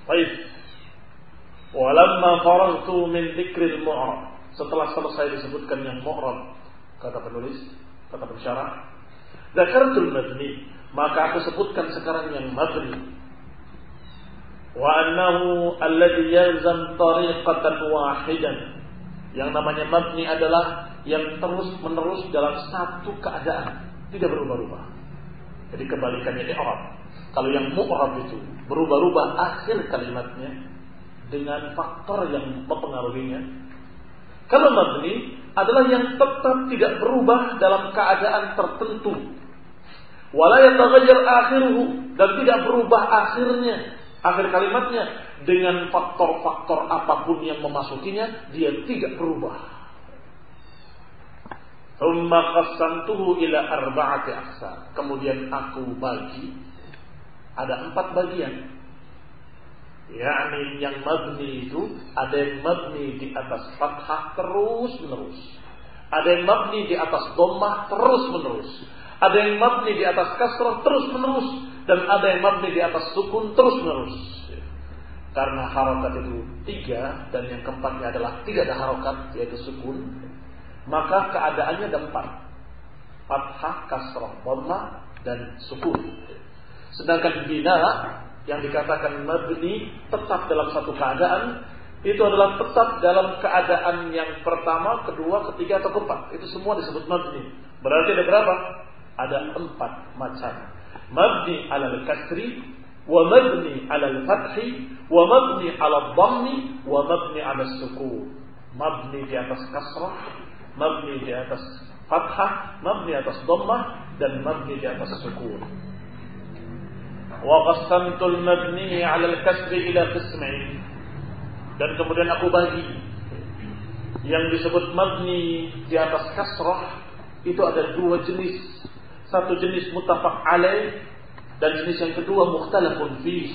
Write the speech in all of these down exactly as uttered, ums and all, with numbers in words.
Baik. Walamma faragtu min dzikril mu'rab. Setelah selesai disebutkan yang mu'rab, kata penulis, kata pensyarah, dzakartul mabni, maka aku sebutkan sekarang yang mabni. Wa annahu alladhi yalzam tariqatan wahidan. Yang namanya mabni adalah yang terus menerus dalam satu keadaan, tidak berubah-ubah. Jadi kebalikannya i'rab. Kalau yang mu'rab itu berubah-ubah akhir kalimatnya dengan faktor yang mempengaruhinya. Kalau mabni adalah yang tetap tidak berubah dalam keadaan tertentu. Wala yataghayyar akhiruhu, dan tidak berubah akhirnya, akhir kalimatnya dengan faktor-faktor apapun yang memasukinya, dia tidak berubah. Thumma qassamtuhu ila arba'ati aqsam. Kemudian aku bagi ada empat bagian. Yakni yang mabni itu ada yang mabni di atas fathah terus menerus, ada yang mabni di atas dhammah terus menerus, ada yang mabni di atas kasrah terus menerus, dan ada yang mabni di atas sukun terus menerus. Karena harokat itu tiga dan yang keempatnya adalah tidak ada harokat, yaitu sukun, maka keadaannya ada empat: fathah, kasrah, dhammah, dan sukun. Sedangkan bina yang dikatakan mabni tetap dalam satu keadaan, itu adalah tetap dalam keadaan yang pertama, kedua, ketiga, atau keempat. Itu semua disebut mabni. Berarti ada berapa? Ada empat macam. Mabni alal kasri, wa mabni alal fathi, wa mabni alal dhammi, wa mabni alal sukun. Mabni di atas kasrah, mabni di atas fathah, mabni atas dhammah, dan mabni di atas sukun. Wa qassamtul mabni 'ala al-kasri ila qismain. Dan kemudian aku bagi yang disebut mabni di atas kasrah itu ada dua jenis. Satu jenis muttafaq alaih dan jenis yang kedua mukhtalafun fih.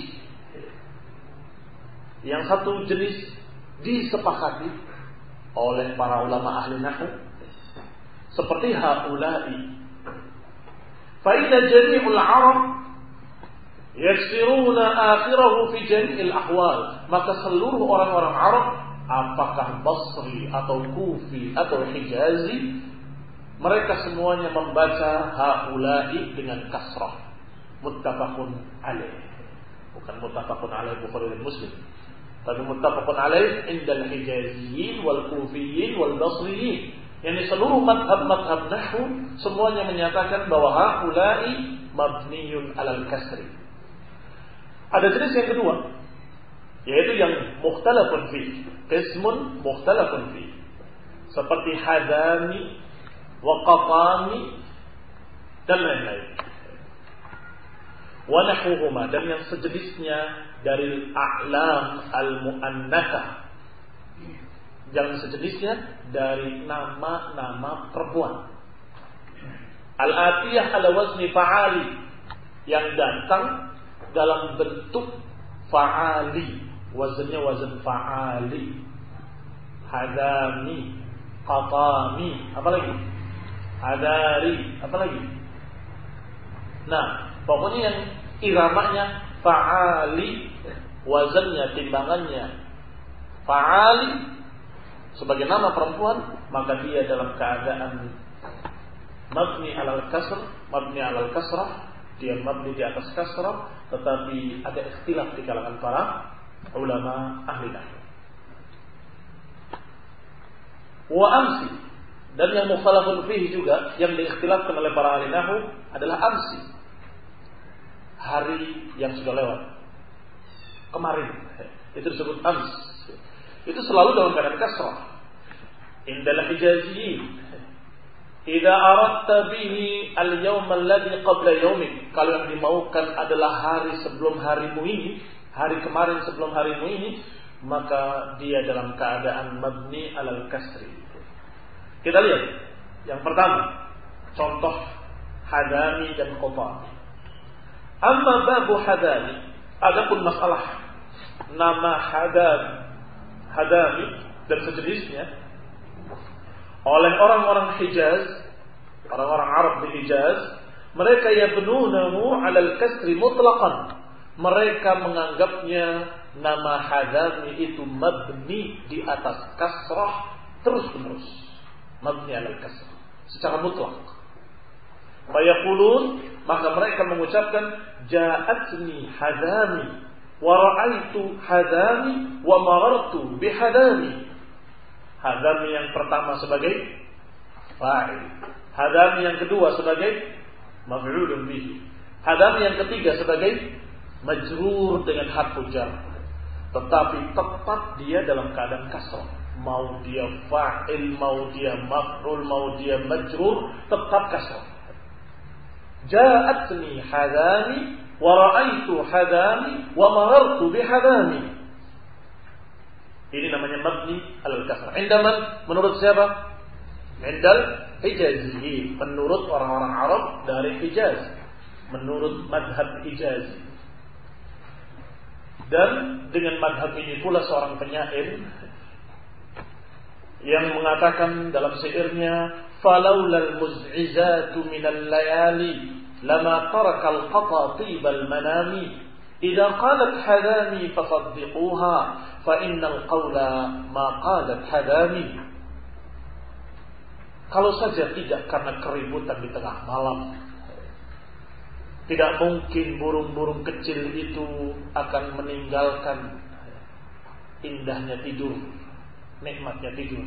Yang satu jenis disepakati oleh para ulama ahli nahwu seperti haula'i. Fa inna jami'ul 'arab yaksiruna akhirahu fi jami'il ahwal. Maka seluruh orang-orang Arab, apakah Basri atau Kufi atau Hijazi, mereka semuanya membaca haula'i dengan kasrah. Muttafaqun alaih. Bukan muttafaqun alaih Bukhari dan Muslim, tapi muttafaqun alaih indal Hijaziyin wal Kufiyin wal Basriyin. Yani seluruh madhab-madhab nahwu semuanya menyatakan bahwa haula'i mabniyun alal kasri. Ada jenis yang kedua, yaitu yang mukhtalafun fi, qismun mukhtalafun fi, seperti hadami wa qatami dan lain-lain. Wa nahwuhuma, dan yang sejenisnya dari a'lam al-mu'annatsah, yang sejenisnya dari nama-nama perempuan. Al-atiyah ala wazni fa'ali, yang datang dalam bentuk fa'ali, wazannya wazan fa'ali. Hadami, qatami, apa lagi? Hadari, apa lagi? Nah, pokoknya yang iramanya fa'ali, wazannya, timbangannya fa'ali sebagai nama perempuan, maka dia dalam keadaan mabni alal kasr, mabni alal kasrah, dia mabni di atas kasrah, tetapi ada ikhtilaf di kalangan para ulama ahli nahwu. Wa amsi, dan yang mukhalafun fihi juga yang diikhtilafkan oleh para ahli nahwu adalah amsi, hari yang sudah lewat, kemarin, itu disebut ams. Itu selalu dalam keadaan kasrah. Indal hijaziyin, idza aradta bihi al-yawm alladhi qabla yawmik, kalau yang dimaukan adalah hari sebelum harimu ini, hari kemarin sebelum harimu ini, maka dia dalam keadaan mabni alal kasri. Kita lihat yang pertama, contoh hadami dan qatami. Amma babu hadami, adapun masalah nama hadam, hadami dan sejenisnya oleh orang-orang Hijaz, orang-orang Arab di Hijaz, mereka yabnunahu 'alal kasri mutlaqan. Mereka menganggapnya nama Hadami itu mabni di atas kasrah terus menerus. Mabni alal kasrah secara mutlak. Fayaqulun, maka mereka mengucapkan ja'atni Hadami wa ra'aitu Hadami wa marartu bi Hadami. Hadami yang pertama sebagai fa'il, Hadami yang kedua sebagai maf'ulun bihi, Hadami yang ketiga sebagai majrur dengan harfu jar. Tetapi tetap dia dalam keadaan kasrah. Mau dia fa'il, mau dia maf'ul, mau dia majrur, tetap kasrah. Ja'atni Hadami wa ra'aitu Hadami wa marartu bi Hadami. Ini namanya mabni alal kasrah. Indaman, menurut siapa? Indal Hijazi, menurut orang-orang Arab dari Hijaz, menurut madhab Hijazi. Dan dengan madhab ini pula seorang penyair yang mengatakan dalam syairnya, falaulal muz'izatu minal layali lama tarakal qatatibal manami idza qalat Hadami fasaddiquha fa innal qawla ma qalat Hadami. Kalau saja tidak karena keributan di tengah malam, tidak mungkin burung-burung kecil itu akan meninggalkan indahnya tidur, nikmatnya tidur.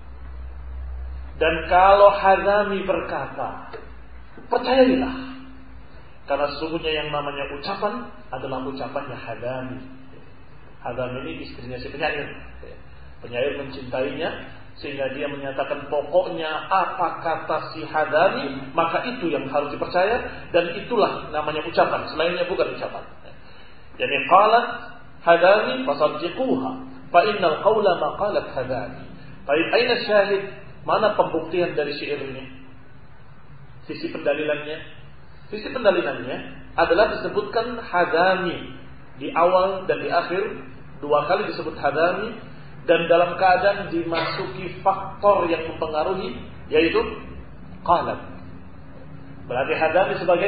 Dan kalau Hadami berkata, percayailah, karena sesungguhnya yang namanya ucapan adalah ucapannya Hadami. Hadami ini istrinya si penyair. Penyair mencintainya sehingga dia menyatakan pokoknya apa kata si Hadami maka itu yang harus dipercaya, dan itulah namanya ucapan, selainnya bukan ucapan. Jadi qalat Hadami fasaddiquha fa innal qawla ma qalat Hadami. Baik, aina syahid? Mana pembuktian dari syair ini? Sisi pendalilannya? Sisi pendalilannya adalah disebutkan Hadami di awal dan di akhir, dua kali disebut Hadami. Dan dalam keadaan dimasuki faktor yang mempengaruhi, yaitu qalat. Berarti Hadami sebagai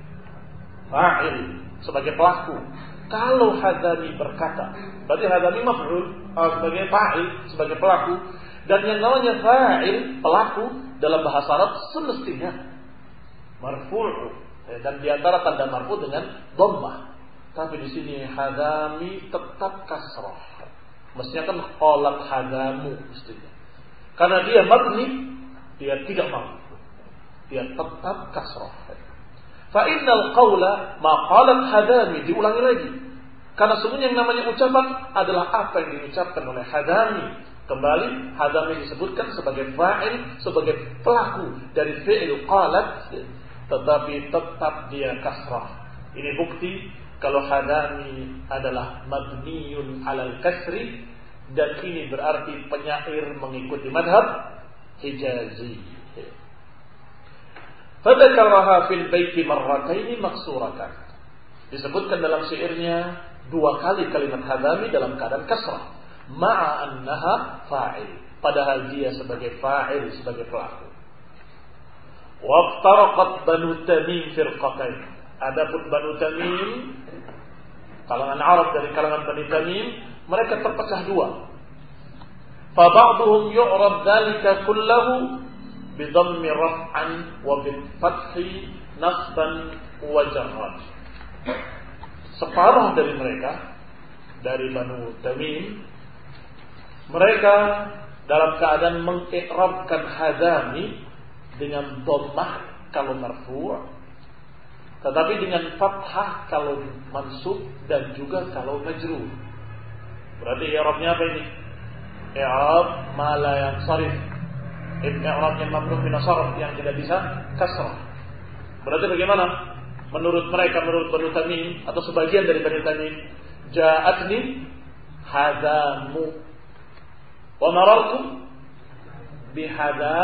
fa'il, sebagai pelaku. Kalau Hadami berkata, berarti Hadami maf'ul, sebagai fa'il, sebagai pelaku. Dan yang namanya fa'il, pelaku, dalam bahasa Arab semestinya marfu', dan di antara tanda marfu' dengan dhammah. Tapi di sini Hadami tetap kasrah. Mestinya kan qalat Hadamu mestinya. Karena dia mabni, dia tidak mau. Dia tetap kasrah. Fa innal qawla ma qalat Hadami, diulangi lagi. Karena sebenarnya yang namanya ucapan adalah apa yang diucapkan oleh Hadami. Kembali Hadami disebutkan sebagai fa'il, sebagai pelaku dari fi'il qalat, tetapi tetap dia kasrah. Ini bukti kalau Hadami adalah mabniyun alal kasri, dan ini berarti penyair mengikuti madhab Hijazi. Fadzakaraha fil baiti marrataini maksuratan. Disebutkan dalam syairnya dua kali kalimat Hadami dalam keadaan kasrah, ma'a annaha fa'il, padahal dia sebagai fa'il, sebagai pelaku. Waftaraqat Banu Tamim firqatain. Adapun Banu Tamim, kalangan Arab dari kalangan Bani Tamim, mereka terpecah dua. Fa ba'dhum yu'rab dzalika kullahu bi dhammi raf'an wa bil fathi nasban wa jarran. Separuh dari mereka, dari Banu Tamim, mereka dalam keadaan mengikrabkan Hadami dengan dhammah kalau marfu', tetapi dengan fathah kalau mansub dan juga kalau majrur. Berarti i'rabnya apa ini? I'rab ma la yansarif. I'rabnya mamnu min asraf, yang tidak bisa kasrah. Berarti bagaimana? Menurut mereka, menurut Banu Tamim atau sebagian dari Banu Tamim, ja'atni Hadamu wa marartu bihada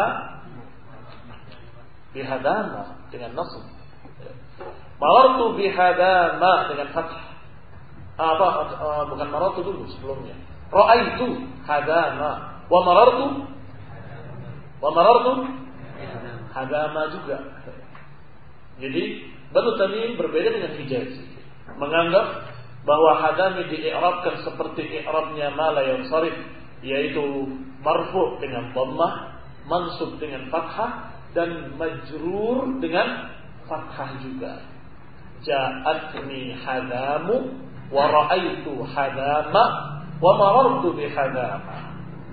bihadama dengan nasb. Marartu bihadama dengan fathah. Apa? Uh, bukan marartu dulu sebelumnya. Ra'aitu hadama wa marartu wa marartu hadama juga. Jadi Banu Tamim berbeda dengan Hijazi, menganggap bahwa Hadami di'irabkan seperti i'rabnya ma la yansarif, yaitu marfu' dengan dhammah, mansub dengan fathah, dan majrur dengan fathah juga. Ja'atni hadamu wa ra'aitu hadama wa marartu bi hadama.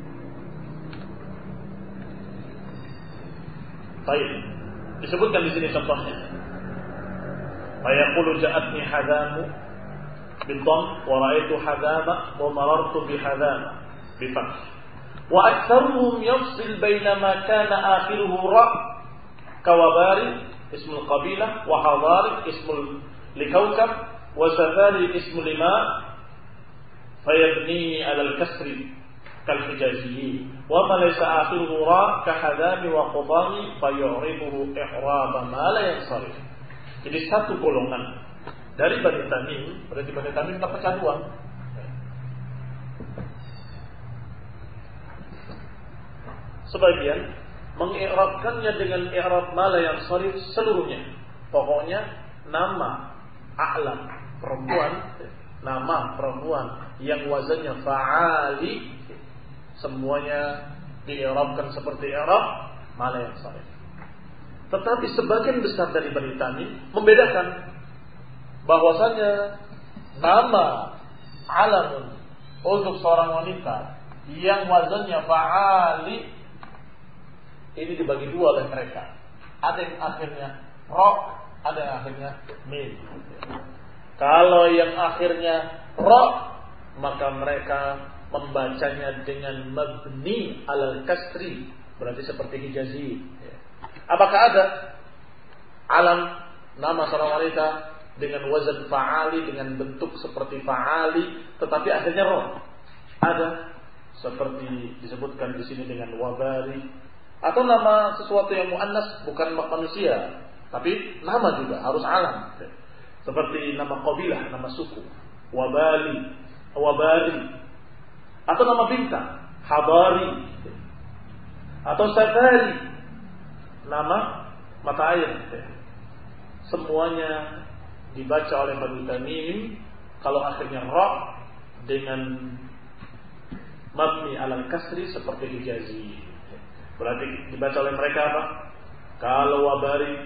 Baik, disebutkan di sini contohnya. Fayaqulu ja'atni hadamu bidhamm wa ra'aitu hadama wa marartu bi hadama bi fath. Wa aktsaruhum yafsil baina ma kana akhiruhu ra kawabari ismul qabilah wa hadari ismul likawkab wa safari ismul lima fayabni 'ala al-kasri kal hijaziyyin wa ma laysa akhiruhu ra ka hadami wa qudami fayu'ribuhu i'raba ma la yansarif. Jadi satu golongan dari Bani Tamim, berarti Bani Tamim terpecah dua. Sebagian mengi'rabkannya dengan i'rab ma la yansarif seluruhnya. Pokoknya nama a'lam perempuan, nama perempuan yang wazannya fa'ali, semuanya di'irabkan seperti i'rab ma la yansarif. Tetapi sebagian besar dari Bani Tamim membedakan bahwasanya nama alamun untuk seorang wanita yang wazannya fa'ali ini dibagi dua oleh mereka. Ada yang akhirnya ro, ada yang akhirnya mim. Kalau yang akhirnya ro, maka mereka membacanya dengan mabni alal kasri, berarti seperti hijazi. Apakah ada alam nama seorang wanita dengan wazan fa'ali, dengan bentuk seperti fa'ali, tetapi akhirnya ro? Ada, seperti disebutkan di sini dengan wabari. Atau nama sesuatu yang muannas, bukan manusia, tapi nama juga harus alam. Seperti nama qabilah, nama suku, wabali, wabari. Atau nama bintang, habari. Atau safari, nama mata air. Semuanya dibaca oleh Bani Tamim kalau akhirnya ra dengan mabni alal kasri seperti hijazi. Berarti dibaca oleh mereka apa? Kalau wabari,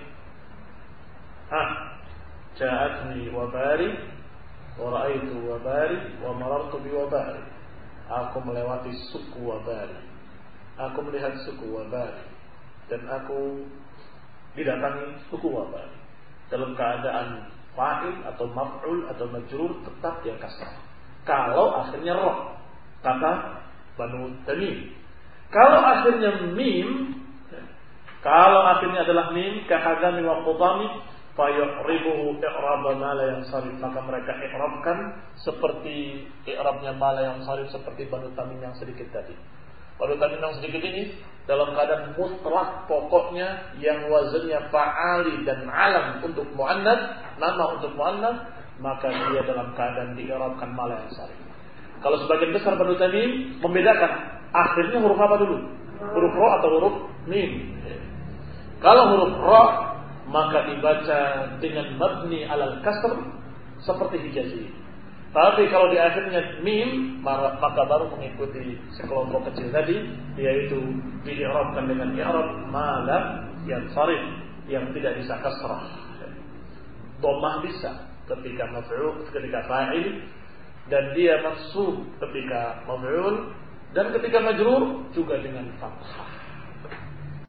ah, ja'atni wabari, wa ra'aitu wabari, wa marartu bi wabari. Aku melewati suku wabari, aku melihat suku wabari, dan aku didatangi suku wabari. Dalam keadaan fa'il atau maf'ul atau majrur tetap dia kasrah. Kalau akhirnya ra, kata Banu Tamim. Kalau akhirnya mim, kalau akhirnya adalah mim, kahadami wa qudami, fayu'ribuhu i'raba ma la yansarif, maka mereka i'rabkan seperti i'rabnya ma la yansarif, seperti Banu Tamim yang sedikit tadi. Banu Tamim yang sedikit ini dalam keadaan mutlak, pokoknya yang wazannya fa'ali dan alam untuk mu'annas, nama untuk mu'annas, maka dia dalam keadaan di'irabkan ma la yansarif. Kalau sebagian besar Banu Tamim membedakan akhirnya huruf apa dulu? Huruf ra atau huruf mim? Kalau huruf ra maka dibaca dengan mabni alal kasr seperti hijazi. Tapi kalau di akhirnya mim maka baru mengikuti sekelompok kecil tadi, yaitu di'irabkan dengan i'rab ma la yansarif yang tidak bisa kasrah. Dhammah bisa ketika maf'ul, ketika fa'il, dan dia mansub ketika maf'ul, dan ketika majrur juga dengan fathah.